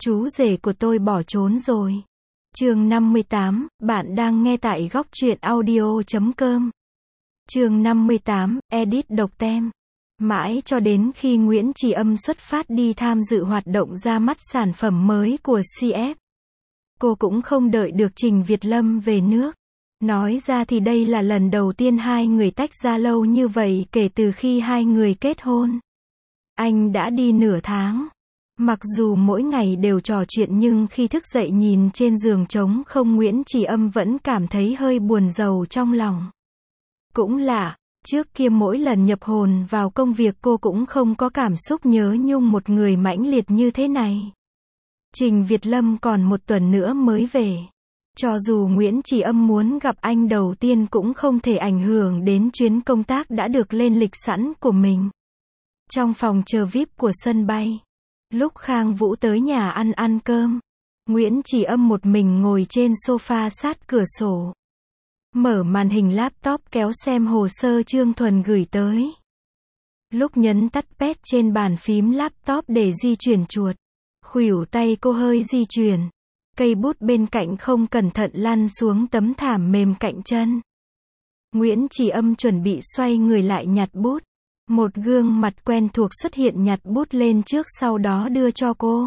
Chú rể của tôi bỏ trốn rồi. Chương 58, bạn đang nghe tại góc truyện audio.com. Chương 58, edit độc tem. Mãi cho đến khi Nguyễn Trì Âm xuất phát đi tham dự hoạt động ra mắt sản phẩm mới của CF, cô cũng không đợi được Trình Việt Lâm về nước. Nói ra thì đây là lần đầu tiên hai người tách ra lâu như vậy kể từ khi hai người kết hôn. Anh đã đi nửa tháng. Mặc dù mỗi ngày đều trò chuyện nhưng khi thức dậy nhìn trên giường trống không, Nguyễn Trì Âm vẫn cảm thấy hơi buồn rầu trong lòng. Cũng lạ, trước kia mỗi lần nhập hồn vào công việc cô cũng không có cảm xúc nhớ nhung một người mãnh liệt như thế này. Trình Việt Lâm còn một tuần nữa mới về. Cho dù Nguyễn Trì Âm muốn gặp anh đầu tiên cũng không thể ảnh hưởng đến chuyến công tác đã được lên lịch sẵn của mình. Trong phòng chờ VIP của sân bay, lúc Khang Vũ tới nhà ăn cơm, Nguyễn Trì Âm một mình ngồi trên sofa sát cửa sổ. Mở màn hình laptop kéo xem hồ sơ Trương Thuần gửi tới. Lúc nhấn tắt pad trên bàn phím laptop để di chuyển chuột, khuỷu tay cô hơi di chuyển. Cây bút bên cạnh không cẩn thận lăn xuống tấm thảm mềm cạnh chân. Nguyễn Trì Âm chuẩn bị xoay người lại nhặt bút. Một gương mặt quen thuộc xuất hiện nhặt bút lên trước sau đó đưa cho cô.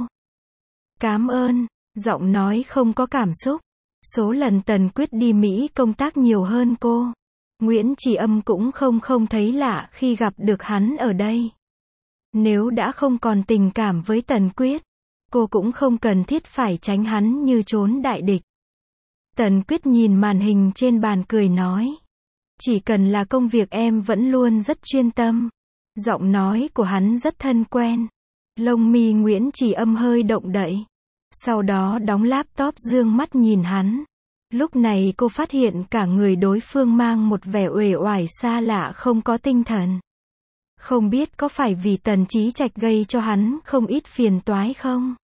Cảm ơn, giọng nói không có cảm xúc. Số lần Tần Quyết đi Mỹ công tác nhiều hơn cô. Nguyễn Trì Âm cũng không thấy lạ khi gặp được hắn ở đây. Nếu đã không còn tình cảm với Tần Quyết, cô cũng không cần thiết phải tránh hắn như trốn đại địch. Tần Quyết nhìn màn hình trên bàn cười nói. Chỉ cần là công việc em vẫn luôn rất chuyên tâm. Giọng nói của hắn rất thân quen. Lông mi Nguyễn Trì Âm hơi động đậy. Sau đó đóng laptop dương mắt nhìn hắn. Lúc này cô phát hiện cả người đối phương mang một vẻ uể oải xa lạ không có tinh thần. Không biết có phải vì Tần Chí Trạch gây cho hắn không ít phiền toái không?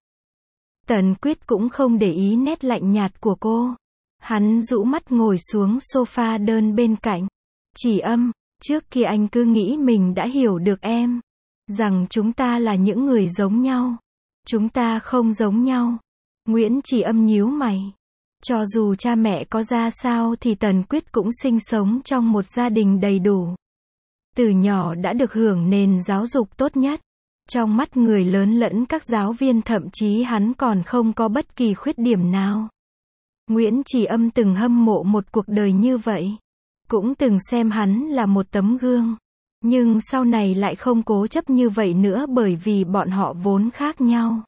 Tần Quyết cũng không để ý nét lạnh nhạt của cô. Hắn rũ mắt ngồi xuống sofa đơn bên cạnh. Trì Âm, trước kia anh cứ nghĩ mình đã hiểu được em. Rằng chúng ta là những người giống nhau. Chúng ta không giống nhau. Nguyễn Trì Âm nhíu mày. Cho dù cha mẹ có ra sao thì Tần Quyết cũng sinh sống trong một gia đình đầy đủ. Từ nhỏ đã được hưởng nền giáo dục tốt nhất. Trong mắt người lớn lẫn các giáo viên thậm chí hắn còn không có bất kỳ khuyết điểm nào. Nguyễn Trì Âm từng hâm mộ một cuộc đời như vậy. Cũng từng xem hắn là một tấm gương. Nhưng sau này lại không cố chấp như vậy nữa bởi vì bọn họ vốn khác nhau.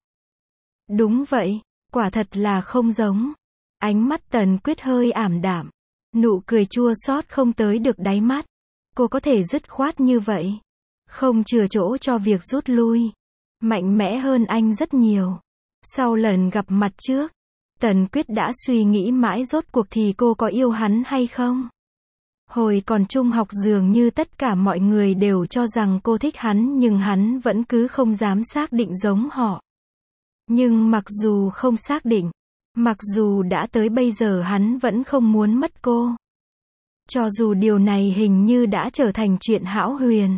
Đúng vậy, quả thật là không giống. Ánh mắt Tần Quyết hơi ảm đạm. Nụ cười chua xót không tới được đáy mắt. Cô có thể dứt khoát như vậy. Không chừa chỗ cho việc rút lui. Mạnh mẽ hơn anh rất nhiều. Sau lần gặp mặt trước, Tần Quyết đã suy nghĩ mãi rốt cuộc thì cô có yêu hắn hay không. Hồi còn trung học dường như tất cả mọi người đều cho rằng cô thích hắn nhưng hắn vẫn cứ không dám xác định giống họ. Nhưng mặc dù không xác định, mặc dù đã tới bây giờ hắn vẫn không muốn mất cô. Cho dù điều này hình như đã trở thành chuyện hão huyền.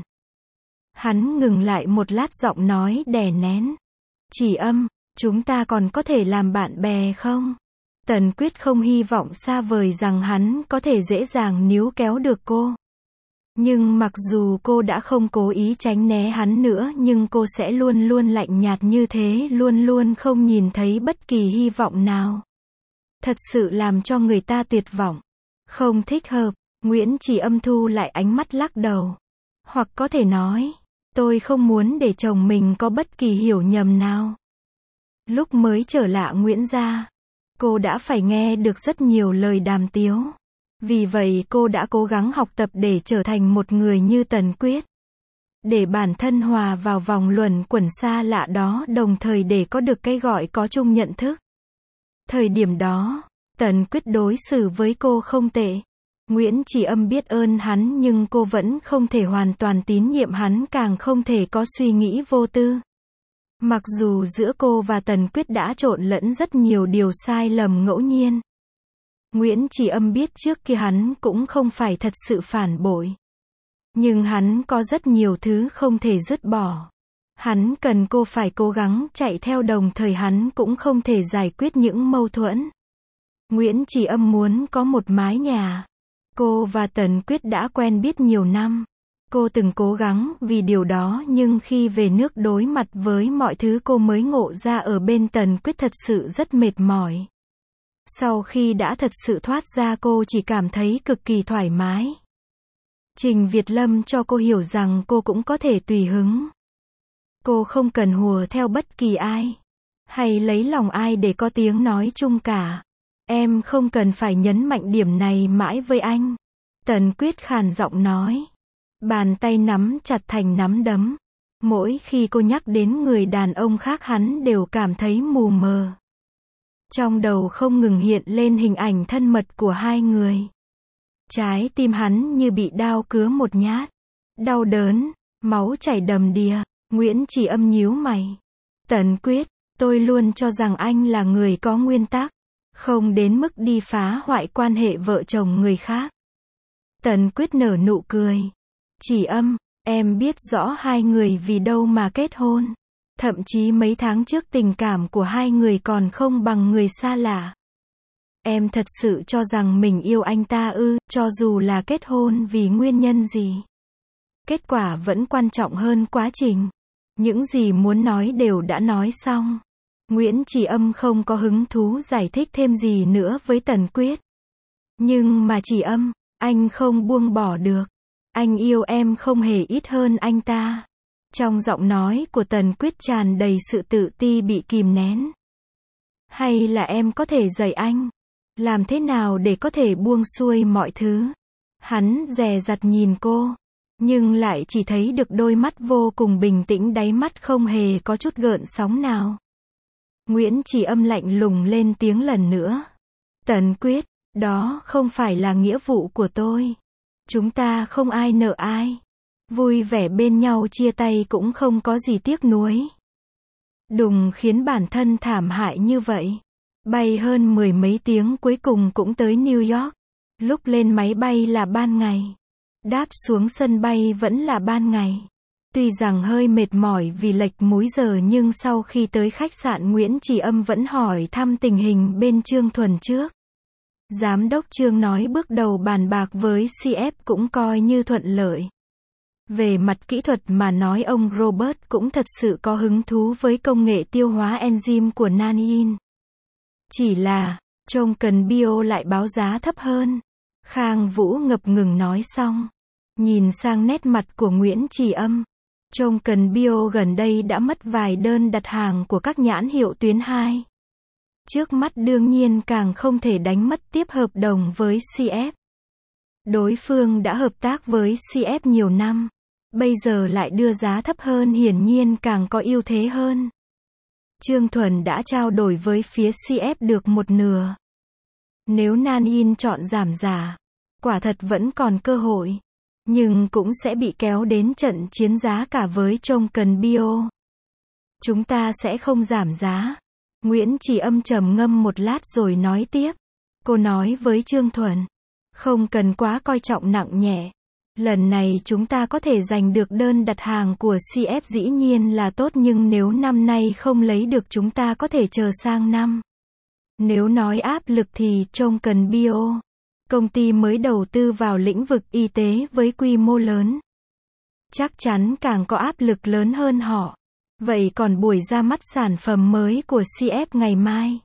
Hắn ngừng lại một lát, giọng nói đè nén. Trì Âm, chúng ta còn có thể làm bạn bè không? Tần Quyết không hy vọng xa vời rằng hắn có thể dễ dàng níu kéo được cô. Nhưng mặc dù cô đã không cố ý tránh né hắn nữa nhưng cô sẽ luôn luôn lạnh nhạt như thế, luôn luôn không nhìn thấy bất kỳ hy vọng nào. Thật sự làm cho người ta tuyệt vọng. Không thích hợp. Nguyễn Trì Âm thu lại ánh mắt lắc đầu. Hoặc có thể nói, tôi không muốn để chồng mình có bất kỳ hiểu nhầm nào. Lúc mới trở lại Nguyễn gia, cô đã phải nghe được rất nhiều lời đàm tiếu. Vì vậy cô đã cố gắng học tập để trở thành một người như Tần Quyết. Để bản thân hòa vào vòng luẩn quẩn xa lạ đó, đồng thời để có được cái gọi có chung nhận thức. Thời điểm đó, Tần Quyết đối xử với cô không tệ. Nguyễn Trì Âm biết ơn hắn nhưng cô vẫn không thể hoàn toàn tín nhiệm hắn, càng không thể có suy nghĩ vô tư. Mặc dù giữa cô và Tần Quyết đã trộn lẫn rất nhiều điều sai lầm ngẫu nhiên. Nguyễn Trì Âm biết trước kia hắn cũng không phải thật sự phản bội. Nhưng hắn có rất nhiều thứ không thể dứt bỏ. Hắn cần cô phải cố gắng chạy theo, đồng thời hắn cũng không thể giải quyết những mâu thuẫn. Nguyễn Trì Âm muốn có một mái nhà. Cô và Tần Quyết đã quen biết nhiều năm. Cô từng cố gắng vì điều đó, nhưng khi về nước đối mặt với mọi thứ cô mới ngộ ra ở bên Tần Quyết thật sự rất mệt mỏi. Sau khi đã thật sự thoát ra, cô chỉ cảm thấy cực kỳ thoải mái. Trình Việt Lâm cho cô hiểu rằng cô cũng có thể tùy hứng. Cô không cần hùa theo bất kỳ ai, hay lấy lòng ai để có tiếng nói chung cả. Em không cần phải nhấn mạnh điểm này mãi với anh. Tần Quyết khàn giọng nói. Bàn tay nắm chặt thành nắm đấm. Mỗi khi cô nhắc đến người đàn ông khác, hắn đều cảm thấy mù mờ. Trong đầu không ngừng hiện lên hình ảnh thân mật của hai người. Trái tim hắn như bị đao cứa một nhát. Đau đớn, máu chảy đầm đìa. Nguyễn Trì Âm nhíu mày. Tần Quyết, tôi luôn cho rằng anh là người có nguyên tắc, không đến mức đi phá hoại quan hệ vợ chồng người khác. Tần Quyết nở nụ cười. Trì Âm, em biết rõ hai người vì đâu mà kết hôn. Thậm chí mấy tháng trước tình cảm của hai người còn không bằng người xa lạ. Em thật sự cho rằng mình yêu anh ta ư? Cho dù là kết hôn vì nguyên nhân gì, kết quả vẫn quan trọng hơn quá trình. Những gì muốn nói đều đã nói xong. Nguyễn Trì Âm không có hứng thú giải thích thêm gì nữa với Tần Quyết. Nhưng mà Trì Âm, anh không buông bỏ được. Anh yêu em không hề ít hơn anh ta. Trong giọng nói của Tần Quyết tràn đầy sự tự ti bị kìm nén. Hay là em có thể dạy anh làm thế nào để có thể buông xuôi mọi thứ? Hắn dè dặt nhìn cô, nhưng lại chỉ thấy được đôi mắt vô cùng bình tĩnh, đáy mắt không hề có chút gợn sóng nào. Nguyễn Trì Âm lạnh lùng lên tiếng lần nữa. Tần Quyết, đó không phải là nghĩa vụ của tôi. Chúng ta không ai nợ ai. Vui vẻ bên nhau chia tay cũng không có gì tiếc nuối. Đừng khiến bản thân thảm hại như vậy. Bay hơn 10 mấy tiếng cuối cùng cũng tới New York. Lúc lên máy bay là ban ngày. Đáp xuống sân bay vẫn là ban ngày. Tuy rằng hơi mệt mỏi vì lệch múi giờ, nhưng sau khi tới khách sạn, Nguyễn Trì Âm vẫn hỏi thăm tình hình bên Trương Thuần trước. Giám đốc Trương nói bước đầu bàn bạc với CF cũng coi như thuận lợi. Về mặt kỹ thuật mà nói, ông Robert cũng thật sự có hứng thú với công nghệ tiêu hóa enzyme của Nanyin. Chỉ là, trông cần bio lại báo giá thấp hơn. Khang Vũ ngập ngừng nói xong. Nhìn sang nét mặt của Nguyễn Trì Âm. Trông cần bio gần đây đã mất vài đơn đặt hàng của các nhãn hiệu tuyến 2. Trước mắt đương nhiên càng không thể đánh mất tiếp hợp đồng với CF. Đối phương đã hợp tác với CF nhiều năm. Bây giờ lại đưa giá thấp hơn, hiển nhiên càng có ưu thế hơn. Trương Thuần đã trao đổi với phía CF được một nửa. Nếu Nanyin chọn giảm giá, quả thật vẫn còn cơ hội. Nhưng cũng sẽ bị kéo đến trận chiến giá cả với trông cần bio. Chúng ta sẽ không giảm giá. Nguyễn Trì Âm trầm ngâm một lát rồi nói tiếp. Cô nói với Trương Thuần, không cần quá coi trọng nặng nhẹ. Lần này chúng ta có thể giành được đơn đặt hàng của CF dĩ nhiên là tốt, nhưng nếu năm nay không lấy được chúng ta có thể chờ sang năm. Nếu nói áp lực thì trông cần bio. Công ty mới đầu tư vào lĩnh vực y tế với quy mô lớn. Chắc chắn càng có áp lực lớn hơn họ. Vậy còn buổi ra mắt sản phẩm mới của CF ngày mai?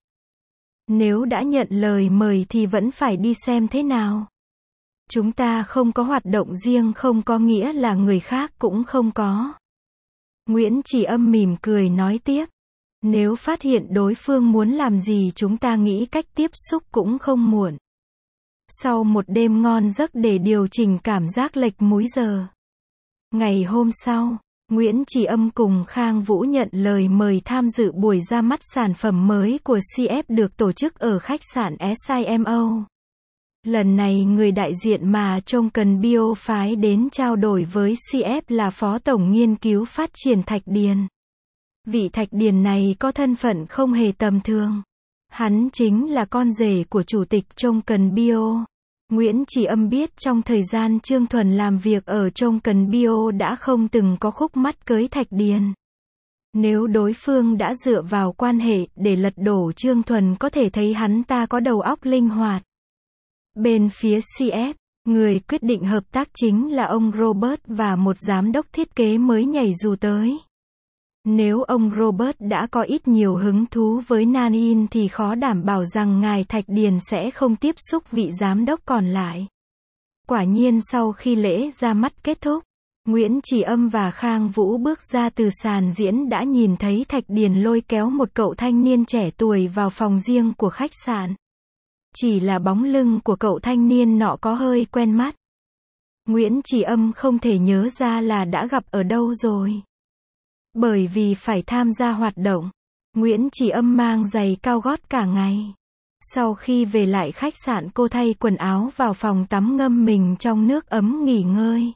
Nếu đã nhận lời mời thì vẫn phải đi xem thế nào. Chúng ta không có hoạt động riêng không có nghĩa là người khác cũng không có. Nguyễn Trì Âm mỉm cười nói tiếp. Nếu phát hiện đối phương muốn làm gì, chúng ta nghĩ cách tiếp xúc cũng không muộn. Sau một đêm ngon giấc để điều chỉnh cảm giác lệch múi giờ. Ngày hôm sau, Nguyễn Trì Âm cùng Khang Vũ nhận lời mời tham dự buổi ra mắt sản phẩm mới của CF được tổ chức ở khách sạn SIMO. Lần này người đại diện mà trông cần bio phái đến trao đổi với CF là Phó Tổng Nghiên cứu Phát triển Thạch Điền. Vị Thạch Điền này có thân phận không hề tầm thường. Hắn chính là con rể của Chủ tịch trông cần bio. Nguyễn Trì Âm biết trong thời gian Trương Thuần làm việc ở trông cần bio đã không từng có khúc mắc cưới Thạch Điền. Nếu đối phương đã dựa vào quan hệ để lật đổ Trương Thuần có thể thấy hắn ta có đầu óc linh hoạt. Bên phía CF, người quyết định hợp tác chính là ông Robert và một giám đốc thiết kế mới nhảy dù tới. Nếu ông Robert đã có ít nhiều hứng thú với Nanin thì khó đảm bảo rằng ngài Thạch Điền sẽ không tiếp xúc vị giám đốc còn lại. Quả nhiên sau khi lễ ra mắt kết thúc, Nguyễn Chỉ Âm và Khang Vũ bước ra từ sàn diễn đã nhìn thấy Thạch Điền lôi kéo một cậu thanh niên trẻ tuổi vào phòng riêng của khách sạn. Chỉ là bóng lưng của cậu thanh niên nọ có hơi quen mắt. Nguyễn Chỉ Âm không thể nhớ ra là đã gặp ở đâu rồi. Bởi vì phải tham gia hoạt động, Nguyễn Chỉ Âm mang giày cao gót cả ngày. Sau khi về lại khách sạn cô thay quần áo vào phòng tắm ngâm mình trong nước ấm nghỉ ngơi.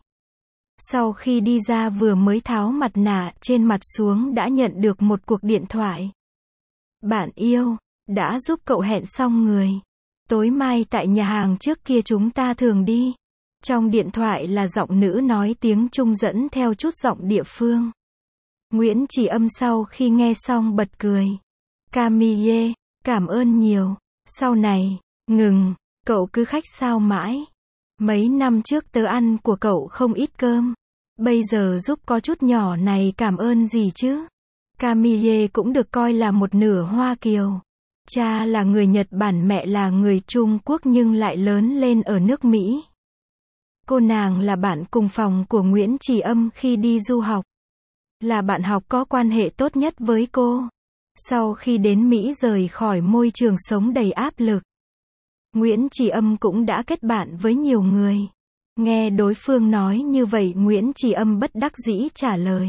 Sau khi đi ra vừa mới tháo mặt nạ trên mặt xuống đã nhận được một cuộc điện thoại. Bạn yêu, đã giúp cậu hẹn xong người. Tối mai tại nhà hàng trước kia chúng ta thường đi. Trong điện thoại là giọng nữ nói tiếng Trung dẫn theo chút giọng địa phương. Nguyễn Chỉ Âm sau khi nghe xong bật cười. Camille, cảm ơn nhiều. Sau này, ngừng, cậu cứ khách sáo mãi. Mấy năm trước tớ ăn của cậu không ít cơm. Bây giờ giúp có chút nhỏ này cảm ơn gì chứ? Camille cũng được coi là một nửa Hoa Kiều. Cha là người Nhật Bản, mẹ là người Trung Quốc nhưng lại lớn lên ở nước Mỹ. Cô nàng là bạn cùng phòng của Nguyễn Chỉ Âm khi đi du học. Là bạn học có quan hệ tốt nhất với cô. Sau khi đến Mỹ rời khỏi môi trường sống đầy áp lực, Nguyễn Chỉ Âm cũng đã kết bạn với nhiều người. Nghe đối phương nói như vậy Nguyễn Chỉ Âm bất đắc dĩ trả lời.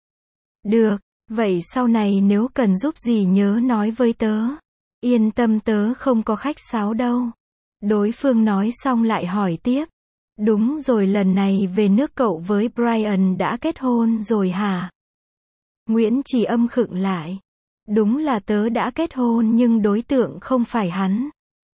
Được, vậy sau này nếu cần giúp gì nhớ nói với tớ. Yên tâm tớ không có khách sáo đâu. Đối phương nói xong lại hỏi tiếp. Đúng rồi, lần này về nước cậu với Brian đã kết hôn rồi hả? Nguyễn Chỉ Âm khựng lại. Đúng là tớ đã kết hôn nhưng đối tượng không phải hắn.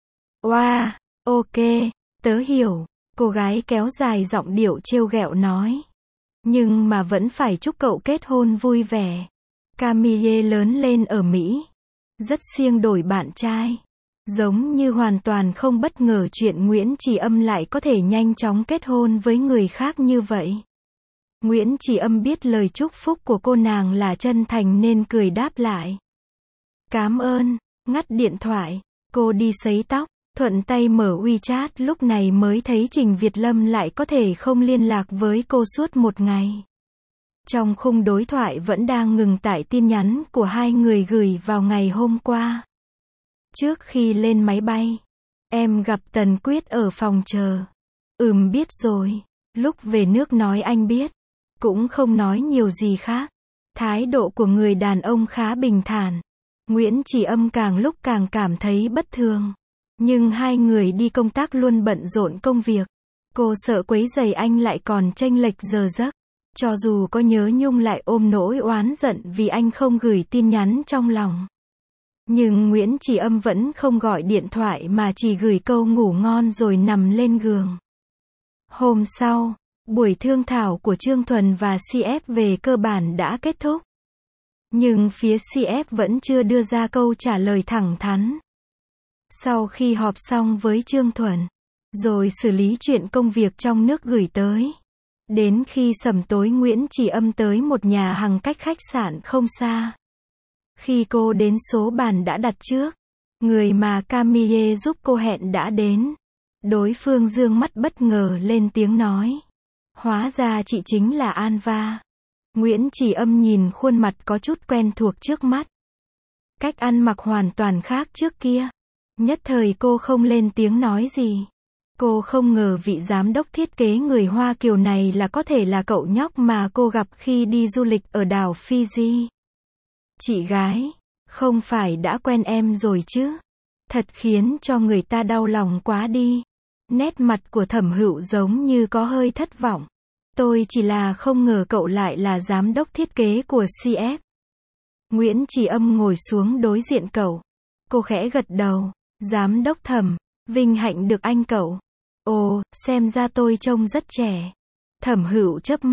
Wow, ok, tớ hiểu. Cô gái kéo dài giọng điệu trêu ghẹo nói. Nhưng mà vẫn phải chúc cậu kết hôn vui vẻ. Camille lớn lên ở Mỹ. Rất siêng đổi bạn trai. Giống như hoàn toàn không bất ngờ chuyện Nguyễn Chỉ Âm lại có thể nhanh chóng kết hôn với người khác như vậy. Nguyễn Chỉ Âm biết lời chúc phúc của cô nàng là chân thành nên cười đáp lại. Cảm ơn, ngắt điện thoại. Cô đi sấy tóc, thuận tay mở WeChat lúc này mới thấy Trình Việt Lâm lại có thể không liên lạc với cô suốt một ngày. Trong khung đối thoại vẫn đang ngừng tải tin nhắn của hai người gửi vào ngày hôm qua. Trước khi lên máy bay, em gặp Tần Quyết ở phòng chờ. Biết rồi. Lúc về nước nói anh biết. Cũng không nói nhiều gì khác. Thái độ của người đàn ông khá bình thản. Nguyễn Chỉ Âm càng lúc càng cảm thấy bất thường. Nhưng hai người đi công tác luôn bận rộn công việc. Cô sợ quấy rầy anh lại còn chênh lệch giờ giấc. Cho dù có nhớ nhung lại ôm nỗi oán giận vì anh không gửi tin nhắn trong lòng. Nhưng Nguyễn Chỉ Âm vẫn không gọi điện thoại mà chỉ gửi câu ngủ ngon rồi nằm lên giường. Hôm sau, buổi thương thảo của Trương Thuần và CF về cơ bản đã kết thúc. Nhưng phía CF vẫn chưa đưa ra câu trả lời thẳng thắn. Sau khi họp xong với Trương Thuần, rồi xử lý chuyện công việc trong nước gửi tới. Đến khi sẩm tối Nguyễn Chỉ Âm tới một nhà hàng cách khách sạn không xa. Khi cô đến số bàn đã đặt trước, người mà Camille giúp cô hẹn đã đến. Đối phương dương mắt bất ngờ lên tiếng nói. Hóa ra chị chính là Anva. Nguyễn Chỉ Âm nhìn khuôn mặt có chút quen thuộc trước mắt. Cách ăn mặc hoàn toàn khác trước kia. Nhất thời cô không lên tiếng nói gì. Cô không ngờ vị giám đốc thiết kế người Hoa Kiều này là có thể là cậu nhóc mà cô gặp khi đi du lịch ở đảo Fiji. Chị gái, không phải đã quen em rồi chứ? Thật khiến cho người ta đau lòng quá đi. Nét mặt của Thẩm Hữu giống như có hơi thất vọng. Tôi chỉ là không ngờ cậu lại là giám đốc thiết kế của CF. Nguyễn Chỉ Âm ngồi xuống đối diện cậu. Cô khẽ gật đầu. Giám đốc Thẩm, vinh hạnh được anh cậu. Ồ, xem ra tôi trông rất trẻ. Thẩm Hữu chớp mắt.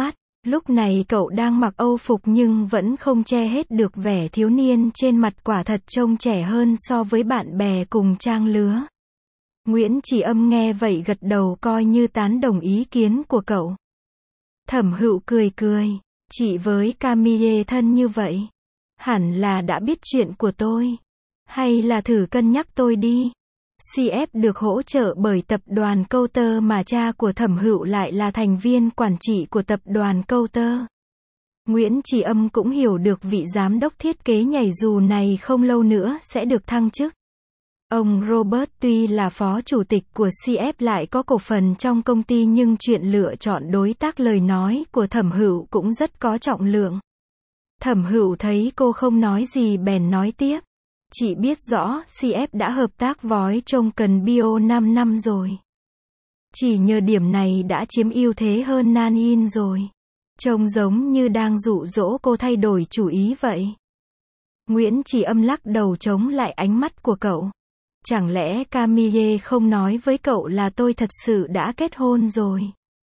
Lúc này cậu đang mặc Âu phục nhưng vẫn không che hết được vẻ thiếu niên trên mặt, quả thật trông trẻ hơn so với bạn bè cùng trang lứa. Nguyễn Chỉ Âm nghe vậy gật đầu coi như tán đồng ý kiến của cậu. Thẩm Hựu cười cười, chị với Camille thân như vậy, hẳn là đã biết chuyện của tôi. Hay là thử cân nhắc tôi đi. CF được hỗ trợ bởi tập đoàn Coulter mà cha của Thẩm Hựu lại là thành viên quản trị của tập đoàn Coulter. Nguyễn Chỉ Âm cũng hiểu được vị giám đốc thiết kế nhảy dù này không lâu nữa sẽ được thăng chức. Ông Robert tuy là phó chủ tịch của CF lại có cổ phần trong công ty nhưng chuyện lựa chọn đối tác lời nói của Thẩm Hựu cũng rất có trọng lượng. Thẩm Hựu thấy cô không nói gì bèn nói tiếp. Chị biết rõ CF đã hợp tác với Trông Cần Bio 5 năm rồi. Chỉ nhờ điểm này đã chiếm ưu thế hơn Nanin rồi. Trông giống như đang dụ dỗ cô thay đổi chủ ý vậy. Nguyễn Chỉ Âm lắc đầu chống lại ánh mắt của cậu. Chẳng lẽ Camille không nói với cậu là tôi thật sự đã kết hôn rồi?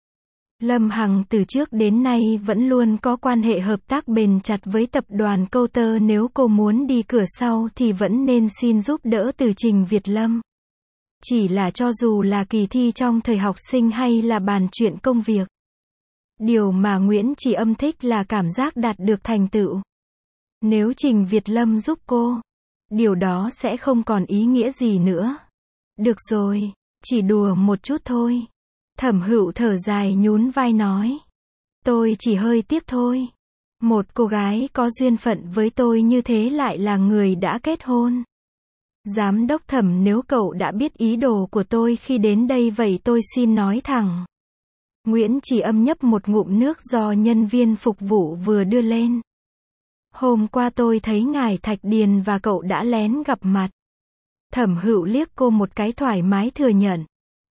Lâm Hằng từ trước đến nay vẫn luôn có quan hệ hợp tác bền chặt với tập đoàn Coulter, nếu cô muốn đi cửa sau thì vẫn nên xin giúp đỡ từ Trình Việt Lâm. Chỉ là cho dù là kỳ thi trong thời học sinh hay là bàn chuyện công việc. Điều mà Nguyễn Chỉ Âm thích là cảm giác đạt được thành tựu. Nếu Trình Việt Lâm giúp cô, điều đó sẽ không còn ý nghĩa gì nữa. Được rồi, chỉ đùa một chút thôi. Thẩm Hựu thở dài nhún vai nói. Tôi chỉ hơi tiếc thôi. Một cô gái có duyên phận với tôi như thế lại là người đã kết hôn. Giám đốc Thẩm, nếu cậu đã biết ý đồ của tôi khi đến đây vậy tôi xin nói thẳng. Nguyễn Chỉ Âm nhấp một ngụm nước do nhân viên phục vụ vừa đưa lên. Hôm qua tôi thấy ngài Thạch Điền và cậu đã lén gặp mặt. Thẩm Hựu liếc cô một cái thoải mái thừa nhận.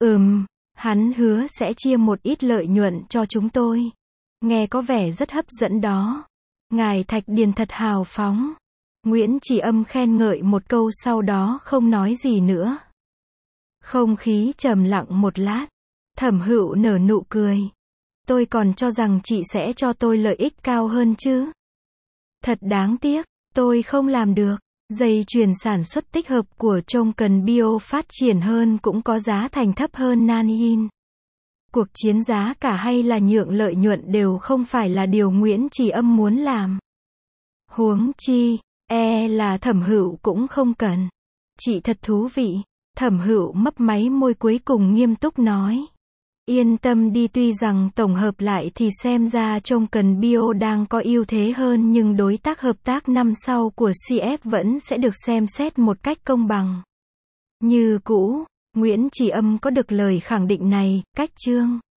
Hắn hứa sẽ chia một ít lợi nhuận cho chúng tôi. Nghe có vẻ rất hấp dẫn đó. Ngài Thạch Điền thật hào phóng. Nguyễn Chỉ Âm khen ngợi một câu sau đó không nói gì nữa. Không khí trầm lặng một lát. Thẩm Hựu nở nụ cười. Tôi còn cho rằng chị sẽ cho tôi lợi ích cao hơn chứ. Thật đáng tiếc, tôi không làm được. Dây chuyền sản xuất tích hợp của Trông Cần Bio phát triển hơn cũng có giá thành thấp hơn Nanin. Cuộc chiến giá cả hay là nhượng lợi nhuận đều không phải là điều Nguyễn Chỉ Âm muốn làm. Huống chi, là Thẩm Hựu cũng không cần. Chị thật thú vị. Thẩm Hựu mấp máy môi cuối cùng nghiêm túc nói. Yên tâm đi, tuy rằng tổng hợp lại thì xem ra Trông Cần Bio đang có ưu thế hơn nhưng đối tác hợp tác năm sau của CF vẫn sẽ được xem xét một cách công bằng. Như cũ, Nguyễn Chỉ Âm có được lời khẳng định này, cách chương